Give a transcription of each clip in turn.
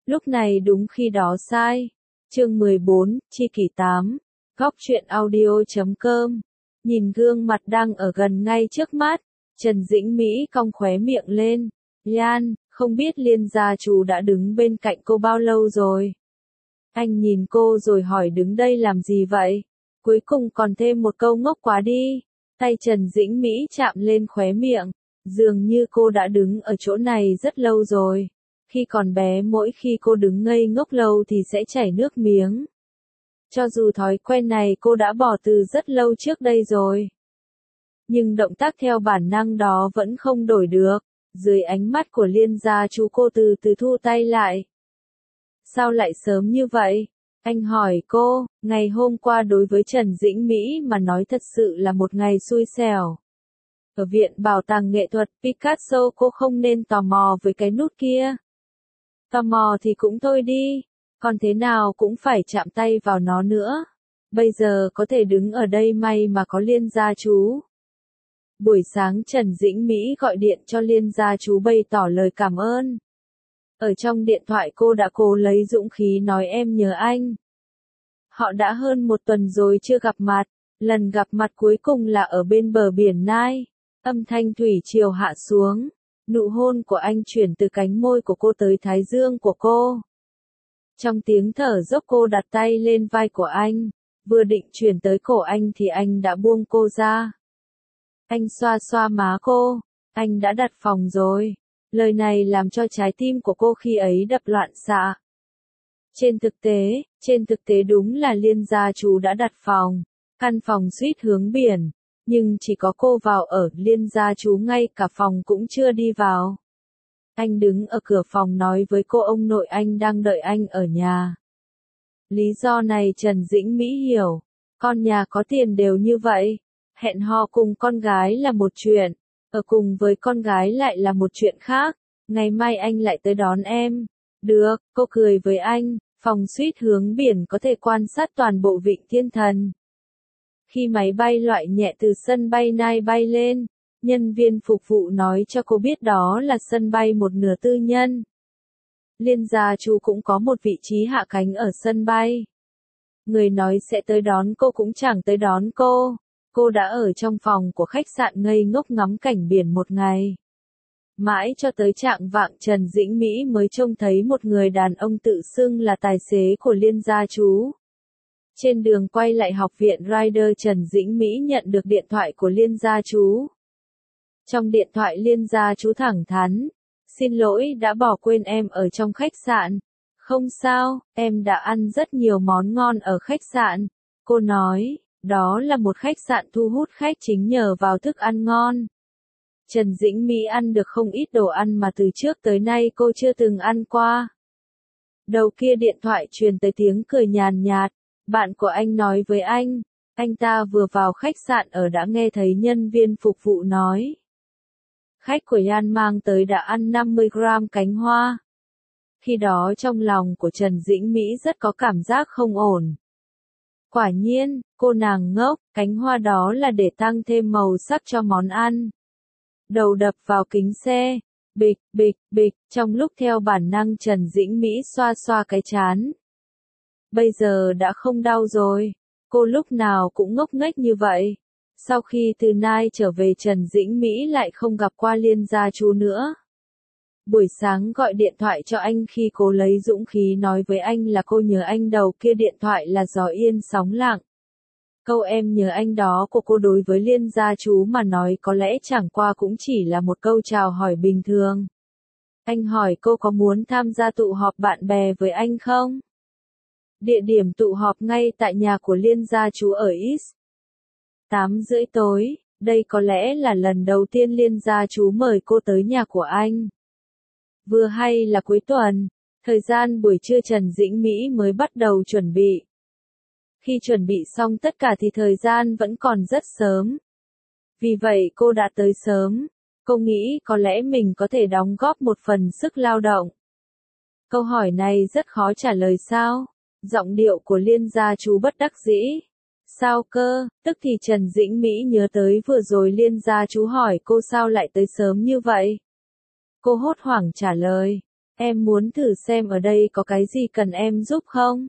Lúc này đúng khi đó sai. Chương 14, Chi kỷ 8. Góc truyện audio.com. Nhìn gương mặt đang ở gần ngay trước mắt, Trần Dĩnh Mỹ cong khóe miệng lên. Lan, không biết Liên gia chủ đã đứng bên cạnh cô bao lâu rồi? Anh nhìn cô rồi hỏi đứng đây làm gì vậy? Cuối cùng còn thêm một câu ngốc quá đi. Tay Trần Dĩnh Mỹ chạm lên khóe miệng. Dường như cô đã đứng ở chỗ này rất lâu rồi. Khi còn bé mỗi khi cô đứng ngây ngốc lâu thì sẽ chảy nước miếng. Cho dù thói quen này cô đã bỏ từ rất lâu trước đây rồi. Nhưng động tác theo bản năng đó vẫn không đổi được. Dưới ánh mắt của Liên gia chủ cô từ từ thu tay lại. Sao lại sớm như vậy? Anh hỏi cô, ngày hôm qua đối với Trần Dĩnh Mỹ mà nói thật sự là một ngày xui xẻo. Ở Viện Bảo tàng Nghệ thuật Picasso cô không nên tò mò với cái nút kia. Tò mò thì cũng thôi đi, còn thế nào cũng phải chạm tay vào nó nữa. Bây giờ có thể đứng ở đây may mà có Liên gia chú. Buổi sáng Trần Dĩnh Mỹ gọi điện cho Liên gia chú bày tỏ lời cảm ơn. Ở trong điện thoại cô đã cố lấy dũng khí nói em nhớ anh. Họ đã hơn một tuần rồi chưa gặp mặt, lần gặp mặt cuối cùng là ở bên bờ biển Nai. Âm thanh thủy triều hạ xuống, nụ hôn của anh chuyển từ cánh môi của cô tới thái dương của cô. Trong tiếng thở dốc cô đặt tay lên vai của anh, vừa định chuyển tới cổ anh thì anh đã buông cô ra. Anh xoa xoa má cô, anh đã đặt phòng rồi. Lời này làm cho trái tim của cô khi ấy đập loạn xạ. Trên thực tế đúng là Liên gia chú đã đặt phòng, căn phòng suite hướng biển, nhưng chỉ có cô vào ở, Liên gia chú ngay cả phòng cũng chưa đi vào. Anh đứng ở cửa phòng nói với cô ông nội anh đang đợi anh ở nhà. Lý do này Trần Dĩnh Mỹ hiểu, con nhà có tiền đều như vậy, hẹn hò cùng con gái là một chuyện, ở cùng với con gái lại là một chuyện khác, ngày mai anh lại tới đón em. Được, cô cười với anh, phòng suite hướng biển có thể quan sát toàn bộ vịnh Thiên Thần. Khi máy bay loại nhẹ từ sân bay Nai bay lên, nhân viên phục vụ nói cho cô biết đó là sân bay một nửa tư nhân. Liên gia chú cũng có một vị trí hạ cánh ở sân bay. Người nói sẽ tới đón cô cũng chẳng tới đón cô. Cô đã ở trong phòng của khách sạn ngây ngốc ngắm cảnh biển một ngày. Mãi cho tới chạng vạng Trần Dĩnh Mỹ mới trông thấy một người đàn ông tự xưng là tài xế của Liên gia chú. Trên đường quay lại học viện Rider Trần Dĩnh Mỹ nhận được điện thoại của Liên gia chú. Trong điện thoại Liên gia chú thẳng thắn, xin lỗi đã bỏ quên em ở trong khách sạn. Không sao, em đã ăn rất nhiều món ngon ở khách sạn. Cô nói, đó là một khách sạn thu hút khách chính nhờ vào thức ăn ngon. Trần Dĩnh Mỹ ăn được không ít đồ ăn mà từ trước tới nay cô chưa từng ăn qua. Đầu kia điện thoại truyền tới tiếng cười nhàn nhạt. Bạn của anh nói với anh ta vừa vào khách sạn ở đã nghe thấy nhân viên phục vụ nói. Khách của Yan mang tới đã ăn 50 gram cánh hoa. Khi đó trong lòng của Trần Dĩnh Mỹ rất có cảm giác không ổn. Quả nhiên, cô nàng ngốc, cánh hoa đó là để tăng thêm màu sắc cho món ăn. Đầu đập vào kính xe, bịch, bịch, bịch, trong lúc theo bản năng Trần Dĩnh Mỹ xoa xoa cái trán. Bây giờ đã không đau rồi, cô lúc nào cũng ngốc nghếch như vậy. Sau khi từ Nai trở về Trần Dĩnh Mỹ lại không gặp qua Liên gia chú nữa. Buổi sáng gọi điện thoại cho anh khi cô lấy dũng khí nói với anh là cô nhớ anh đầu kia điện thoại là gió yên sóng lặng. Câu em nhớ anh đó của cô đối với Liên gia chú mà nói có lẽ chẳng qua cũng chỉ là một câu chào hỏi bình thường. Anh hỏi cô có muốn tham gia tụ họp bạn bè với anh không? Địa điểm tụ họp ngay tại nhà của Liên gia chú ở East. 8:30 tối, đây có lẽ là lần đầu tiên Liên gia chú mời cô tới nhà của anh. Vừa hay là cuối tuần, thời gian buổi trưa Trần Dĩnh Mỹ mới bắt đầu chuẩn bị. Khi chuẩn bị xong tất cả thì thời gian vẫn còn rất sớm. Vì vậy cô đã tới sớm, cô nghĩ có lẽ mình có thể đóng góp một phần sức lao động. Câu hỏi này rất khó trả lời sao? Giọng điệu của Liên gia chú bất đắc dĩ. Sao cơ, tức thì Trần Dĩnh Mỹ nhớ tới vừa rồi Liên gia chú hỏi cô sao lại tới sớm như vậy. Cô hốt hoảng trả lời, Em muốn thử xem ở đây có cái gì cần em giúp không?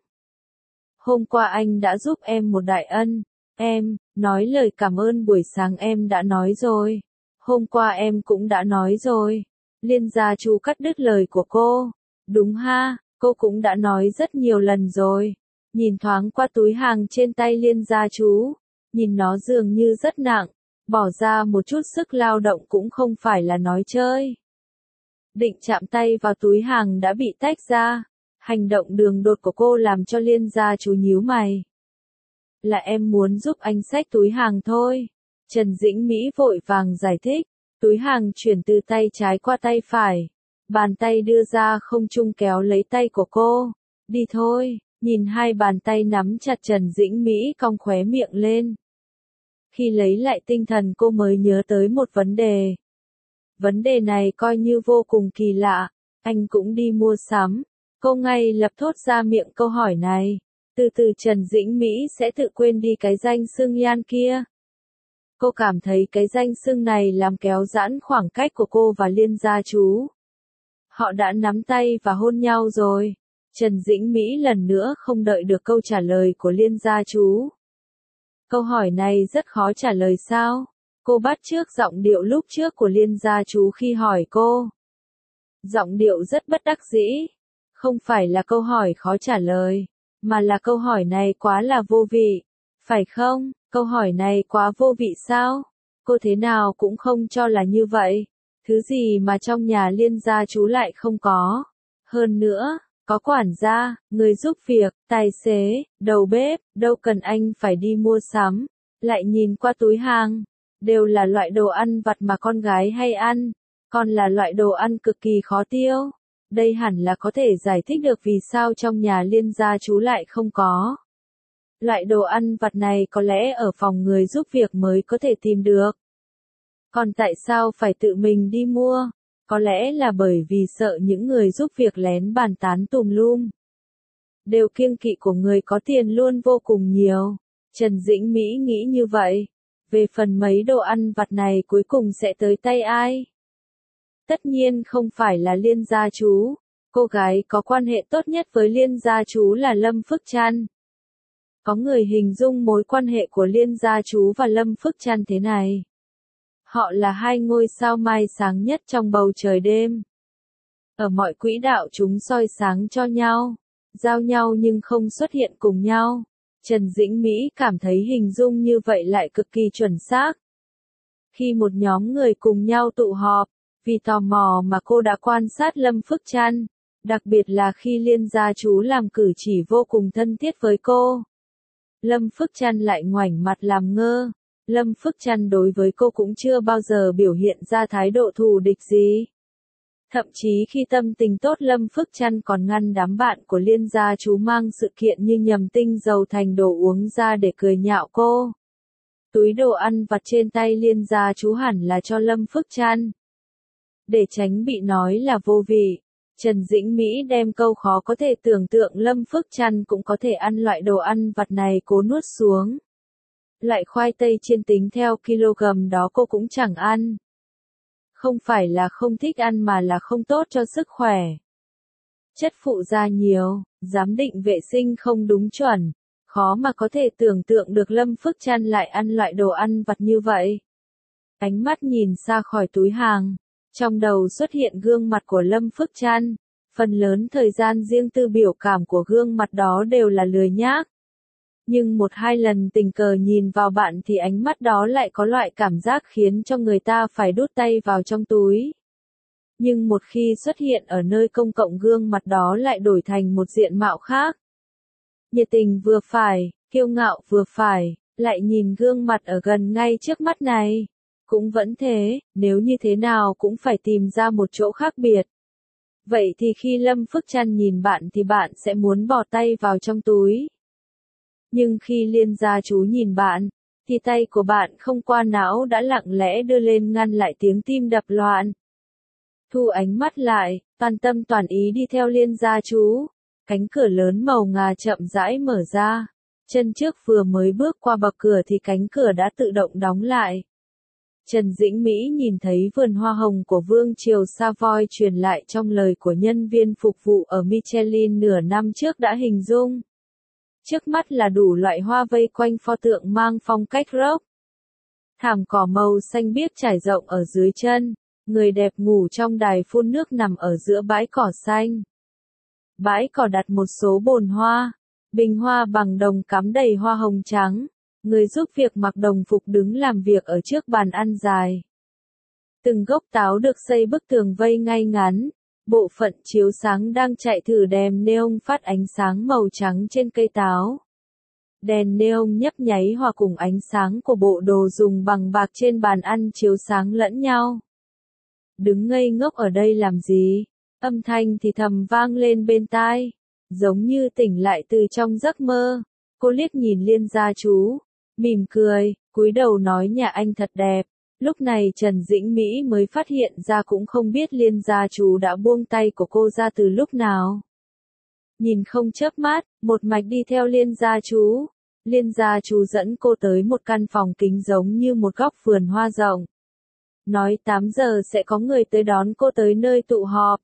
Hôm qua anh đã giúp em một đại ân. Em, nói lời cảm ơn buổi sáng em đã nói rồi. Hôm qua em cũng đã nói rồi. Liên gia chú cắt đứt lời của cô. Đúng ha, cô cũng đã nói rất nhiều lần rồi. Nhìn thoáng qua túi hàng trên tay liên gia chú. Nhìn nó dường như rất nặng. Bỏ ra một chút sức lao động cũng không phải là nói chơi. Định chạm tay vào túi hàng đã bị tách ra. Hành động đường đột của cô làm cho liên gia chú nhíu mày. Là em muốn giúp anh xách túi hàng thôi. Trần Dĩnh Mỹ vội vàng giải thích. Túi hàng chuyển từ tay trái qua tay phải. Bàn tay đưa ra không trung kéo lấy tay của cô. Đi thôi, nhìn hai bàn tay nắm chặt Trần Dĩnh Mỹ cong khóe miệng lên. Khi lấy lại tinh thần cô mới nhớ tới một vấn đề. Vấn đề này coi như vô cùng kỳ lạ. Anh cũng đi mua sắm. Cô ngay lập thốt ra miệng câu hỏi này. Từ từ Trần Dĩnh Mỹ sẽ tự quên đi cái danh xưng Yan kia. Cô cảm thấy cái danh xưng này làm kéo giãn khoảng cách của cô và liên gia chú. Họ đã nắm tay và hôn nhau rồi. Trần Dĩnh Mỹ lần nữa không đợi được câu trả lời của liên gia chú. Câu hỏi này rất khó trả lời sao? Cô bắt chước giọng điệu lúc trước của liên gia chú khi hỏi cô. Giọng điệu rất bất đắc dĩ. Không phải là câu hỏi khó trả lời, mà là câu hỏi này quá là vô vị. Phải không? Câu hỏi này quá vô vị sao? Cô thế nào cũng không cho là như vậy. Thứ gì mà trong nhà liên gia chú lại không có. Hơn nữa, có quản gia, người giúp việc, tài xế, đầu bếp, đâu cần anh phải đi mua sắm. Lại nhìn qua túi hàng, đều là loại đồ ăn vặt mà con gái hay ăn, còn là loại đồ ăn cực kỳ khó tiêu. Đây hẳn là có thể giải thích được vì sao trong nhà liên gia chú lại không có. Loại đồ ăn vặt này có lẽ ở phòng người giúp việc mới có thể tìm được. Còn tại sao phải tự mình đi mua? Có lẽ là bởi vì sợ những người giúp việc lén bàn tán tùm lum. Đều kiêng kỵ của người có tiền luôn vô cùng nhiều. Trần Dĩnh Mỹ nghĩ như vậy. Về phần mấy đồ ăn vặt này cuối cùng sẽ tới tay ai? Tất nhiên không phải là liên gia chú. Cô gái có quan hệ tốt nhất với liên gia chú là Lâm Phước Trăn. Có người hình dung mối quan hệ của liên gia chú và Lâm Phước Trăn thế này. Họ là hai ngôi sao mai sáng nhất trong bầu trời đêm. Ở mọi quỹ đạo chúng soi sáng cho nhau, giao nhau nhưng không xuất hiện cùng nhau. Trần Dĩnh Mỹ cảm thấy hình dung như vậy lại cực kỳ chuẩn xác. Khi một nhóm người cùng nhau tụ họp, vì tò mò mà cô đã quan sát Lâm Phước Trăn, đặc biệt là khi liên gia chú làm cử chỉ vô cùng thân thiết với cô. Lâm Phước Trăn lại ngoảnh mặt làm ngơ. Lâm Phước Trăn đối với cô cũng chưa bao giờ biểu hiện ra thái độ thù địch gì. Thậm chí khi tâm tình tốt Lâm Phước Trăn còn ngăn đám bạn của liên gia chú mang sự kiện như nhầm tinh dầu thành đồ uống ra để cười nhạo cô. Túi đồ ăn vặt trên tay liên gia chú hẳn là cho Lâm Phước Trăn. Để tránh bị nói là vô vị, Trần Dĩnh Mỹ đem câu khó có thể tưởng tượng Lâm Phước Trăn cũng có thể ăn loại đồ ăn vặt này cố nuốt xuống. Loại khoai tây chiên tính theo kg đó cô cũng chẳng ăn. Không phải là không thích ăn mà là không tốt cho sức khỏe. Chất phụ gia nhiều, giám định vệ sinh không đúng chuẩn. Khó mà có thể tưởng tượng được Lâm Phước Trăn lại ăn loại đồ ăn vặt như vậy. Ánh mắt nhìn xa khỏi túi hàng. Trong đầu xuất hiện gương mặt của Lâm Phước Trăn. Phần lớn thời gian riêng tư biểu cảm của gương mặt đó đều là lười nhác. Nhưng một hai lần tình cờ nhìn vào bạn thì ánh mắt đó lại có loại cảm giác khiến cho người ta phải đút tay vào trong túi. Nhưng một khi xuất hiện ở nơi công cộng gương mặt đó lại đổi thành một diện mạo khác. Nhiệt tình vừa phải, kiêu ngạo vừa phải, lại nhìn gương mặt ở gần ngay trước mắt này. Cũng vẫn thế, nếu như thế nào cũng phải tìm ra một chỗ khác biệt. Vậy thì khi Lâm Phước Trăn nhìn bạn thì bạn sẽ muốn bỏ tay vào trong túi. Nhưng khi liên gia chú nhìn bạn, thì tay của bạn không qua não đã lặng lẽ đưa lên ngăn lại tiếng tim đập loạn. Thu ánh mắt lại, toàn tâm toàn ý đi theo liên gia chú. Cánh cửa lớn màu ngà chậm rãi mở ra. Chân trước vừa mới bước qua bậc cửa thì cánh cửa đã tự động đóng lại. Trần Dĩnh Mỹ nhìn thấy vườn hoa hồng của Vương triều Savoy truyền lại trong lời của nhân viên phục vụ ở Michelin nửa năm trước đã hình dung. Trước mắt là đủ loại hoa vây quanh pho tượng mang phong cách rock. Thảm cỏ màu xanh biếc trải rộng ở dưới chân, người đẹp ngủ trong đài phun nước nằm ở giữa bãi cỏ xanh. Bãi cỏ đặt một số bồn hoa, bình hoa bằng đồng cắm đầy hoa hồng trắng. Người giúp việc mặc đồng phục đứng làm việc ở trước bàn ăn dài. Từng gốc táo được xây bức tường vây ngay ngắn, bộ phận chiếu sáng đang chạy thử đèn neon phát ánh sáng màu trắng trên cây táo. Đèn neon nhấp nháy hòa cùng ánh sáng của bộ đồ dùng bằng bạc trên bàn ăn chiếu sáng lẫn nhau. Đứng ngây ngốc ở đây làm gì? Âm thanh thì thầm vang lên bên tai, giống như tỉnh lại từ trong giấc mơ. Cô liếc nhìn Liên gia chú, mỉm cười, cúi đầu nói nhà anh thật đẹp. Lúc này Trần Dĩnh Mỹ mới phát hiện ra cũng không biết Liên gia chú đã buông tay của cô ra từ lúc nào. Nhìn không chớp mắt, một mạch đi theo Liên gia chú. Liên gia chú dẫn cô tới một căn phòng kính giống như một góc vườn hoa rộng. Nói 8 giờ sẽ có người tới đón cô tới nơi tụ họp.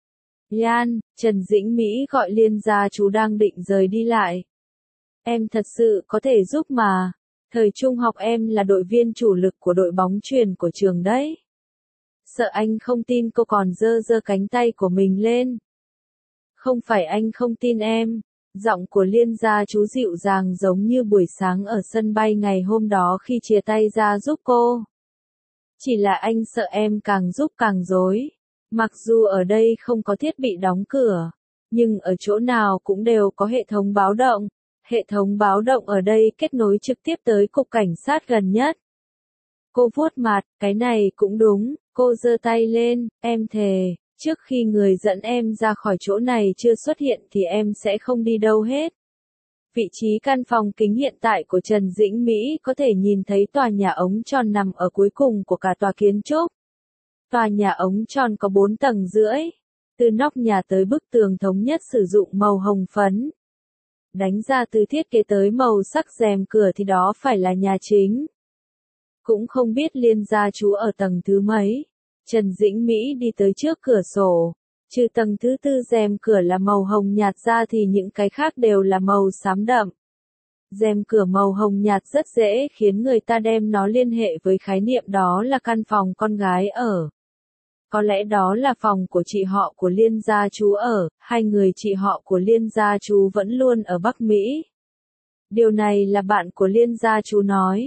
Yan, Trần Dĩnh Mỹ gọi Liên gia chú đang định rời đi lại. Em thật sự có thể giúp mà. Thời trung học em là đội viên chủ lực của đội bóng chuyền của trường đấy. Sợ anh không tin cô còn giơ giơ cánh tay của mình lên. Không phải anh không tin em. Giọng của Liên gia chú dịu dàng giống như buổi sáng ở sân bay ngày hôm đó khi chia tay ra giúp cô. Chỉ là anh sợ em càng giúp càng rối. Mặc dù ở đây không có thiết bị đóng cửa, nhưng ở chỗ nào cũng đều có hệ thống báo động. Hệ thống báo động ở đây kết nối trực tiếp tới cục cảnh sát gần nhất. Cô vuốt mặt, cái này cũng đúng, cô giơ tay lên, em thề, trước khi người dẫn em ra khỏi chỗ này chưa xuất hiện thì em sẽ không đi đâu hết. Vị trí căn phòng kính hiện tại của Trần Dĩnh Mỹ có thể nhìn thấy tòa nhà ống tròn nằm ở cuối cùng của cả tòa kiến trúc. Tòa nhà ống tròn có 4 tầng rưỡi, từ nóc nhà tới bức tường thống nhất sử dụng màu hồng phấn. Đánh ra từ thiết kế tới màu sắc rèm cửa thì đó phải là nhà chính. Cũng không biết Liên gia chú ở tầng thứ mấy. Trần Dĩnh Mỹ đi tới trước cửa sổ. Trừ tầng thứ 4 rèm cửa là màu hồng nhạt ra thì những cái khác đều là màu xám đậm. Rèm cửa màu hồng nhạt rất dễ khiến người ta đem nó liên hệ với khái niệm đó là căn phòng con gái ở. Có lẽ đó là phòng của chị họ của Liên gia chú ở, hai người chị họ của Liên gia chú vẫn luôn ở Bắc Mỹ. Điều này là bạn của Liên gia chú nói.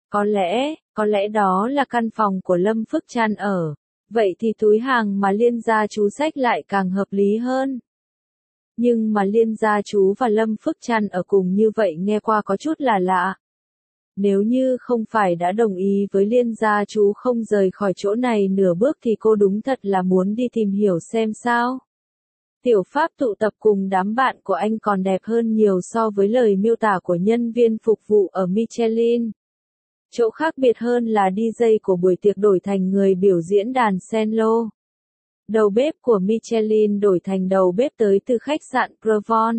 Có lẽ đó là căn phòng của Lâm Phước Trăn ở. Vậy thì túi hàng mà Liên gia chú xách lại càng hợp lý hơn. Nhưng mà Liên gia chú và Lâm Phước Trăn ở cùng như vậy nghe qua có chút là lạ. Nếu như không phải đã đồng ý với Liên gia chú không rời khỏi chỗ này nửa bước thì cô đúng thật là muốn đi tìm hiểu xem sao. Tiểu Pháp tụ tập cùng đám bạn của anh còn đẹp hơn nhiều so với lời miêu tả của nhân viên phục vụ ở Michelin. Chỗ khác biệt hơn là DJ của buổi tiệc đổi thành người biểu diễn đàn cello. Đầu bếp của Michelin đổi thành đầu bếp tới từ khách sạn Provence.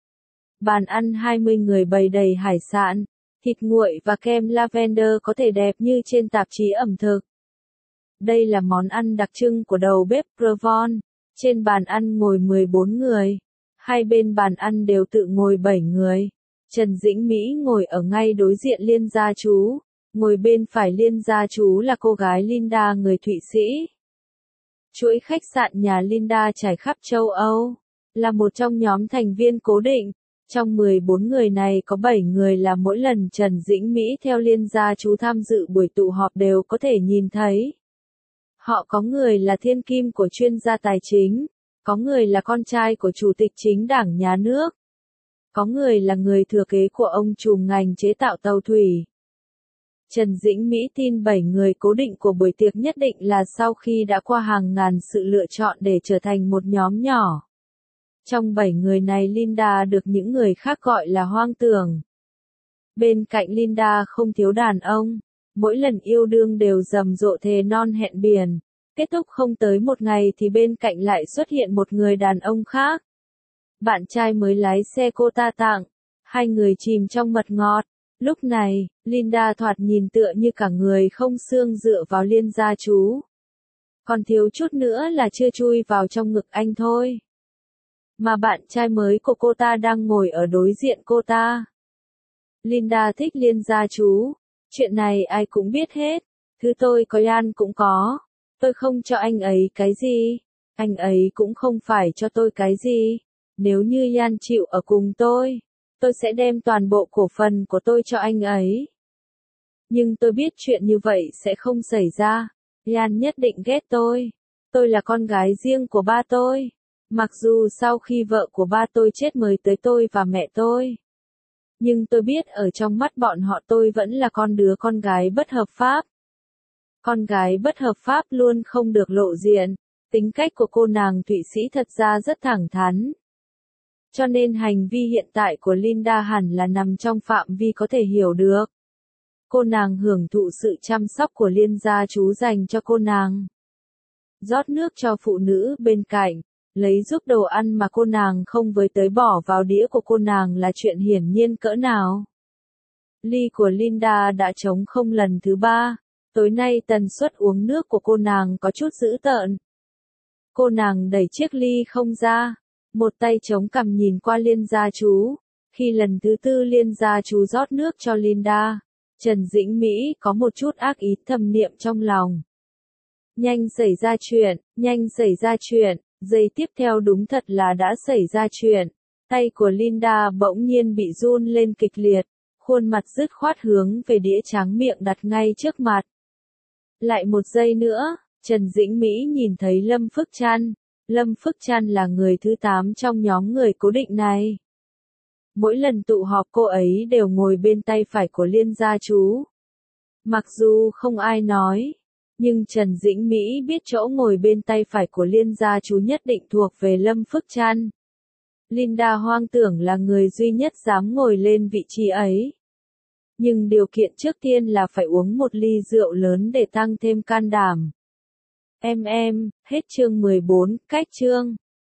Bàn ăn 20 người bày đầy hải sản, thịt nguội và kem lavender có thể đẹp như trên tạp chí ẩm thực. Đây là món ăn đặc trưng của đầu bếp Provence. Trên bàn ăn ngồi 14 người. Hai bên bàn ăn đều tự ngồi 7 người. Trần Dĩnh Mỹ ngồi ở ngay đối diện Liên gia chú. Ngồi bên phải Liên gia chú là cô gái Linda người Thụy Sĩ. Chuỗi khách sạn nhà Linda trải khắp châu Âu. Là một trong nhóm thành viên cố định. Trong 14 người này có 7 người là mỗi lần Trần Dĩnh Mỹ theo Liên gia chú tham dự buổi tụ họp đều có thể nhìn thấy. Họ có người là thiên kim của chuyên gia tài chính, có người là con trai của chủ tịch chính đảng nhà nước, có người là người thừa kế của ông trùm ngành chế tạo tàu thủy. Trần Dĩnh Mỹ tin 7 người cố định của buổi tiệc nhất định là sau khi đã qua hàng ngàn sự lựa chọn để trở thành một nhóm nhỏ. Trong 7 người này Linda được những người khác gọi là hoang tưởng. Bên cạnh Linda không thiếu đàn ông. Mỗi lần yêu đương đều rầm rộ thề non hẹn biển. Kết thúc không tới một ngày thì bên cạnh lại xuất hiện một người đàn ông khác. Bạn trai mới lái xe cô ta tặng. Hai người chìm trong mật ngọt. Lúc này, Linda thoạt nhìn tựa như cả người không xương dựa vào Liên gia chú. Còn thiếu chút nữa là chưa chui vào trong ngực anh thôi. Mà bạn trai mới của cô ta đang ngồi ở đối diện cô ta. Linda thích Liên gia chú. Chuyện này ai cũng biết hết. Thứ tôi có Yan cũng có. Tôi không cho anh ấy cái gì. Anh ấy cũng không phải cho tôi cái gì. Nếu như Yan chịu ở cùng tôi sẽ đem toàn bộ cổ phần của tôi cho anh ấy. Nhưng tôi biết chuyện như vậy sẽ không xảy ra. Yan nhất định ghét tôi. Tôi là con gái riêng của ba tôi. Mặc dù sau khi vợ của ba tôi chết mới tới tôi và mẹ tôi. Nhưng tôi biết ở trong mắt bọn họ tôi vẫn là đứa con gái bất hợp pháp. Con gái bất hợp pháp luôn không được lộ diện. Tính cách của cô nàng Thụy Sĩ thật ra rất thẳng thắn. Cho nên hành vi hiện tại của Linda hẳn là nằm trong phạm vi có thể hiểu được. Cô nàng hưởng thụ sự chăm sóc của Liên gia chú dành cho cô nàng. Rót nước cho phụ nữ bên cạnh, lấy giúp đồ ăn mà cô nàng không với tới bỏ vào đĩa của cô nàng là chuyện hiển nhiên cỡ nào. Ly của Linda đã trống không lần thứ 3, tối nay tần suất uống nước của cô nàng có chút dữ tợn. Cô nàng đẩy chiếc ly không ra, một tay chống cằm nhìn qua Liên gia chú. Khi lần thứ 4 Liên gia chú rót nước cho Linda, Trần Dĩnh Mỹ có một chút ác ý thầm niệm trong lòng. Nhanh xảy ra chuyện, giây tiếp theo đúng thật là đã xảy ra chuyện. Tay của Linda bỗng nhiên bị run lên kịch liệt, khuôn mặt dứt khoát hướng về đĩa tráng miệng đặt ngay trước mặt. Lại một giây nữa, Trần Dĩnh Mỹ nhìn thấy Lâm Phước Trăn. Lâm Phước Trăn là người thứ 8 trong nhóm người cố định này. Mỗi lần tụ họp cô ấy đều ngồi bên tay phải của Liên gia chú. Mặc dù không ai nói, nhưng Trần Dĩnh Mỹ biết chỗ ngồi bên tay phải của Liên gia chú nhất định thuộc về Lâm Phước Trăn. Linda hoang tưởng là người duy nhất dám ngồi lên vị trí ấy. Nhưng điều kiện trước tiên là phải uống một ly rượu lớn để tăng thêm can đảm. Hết chương 14, cách chương.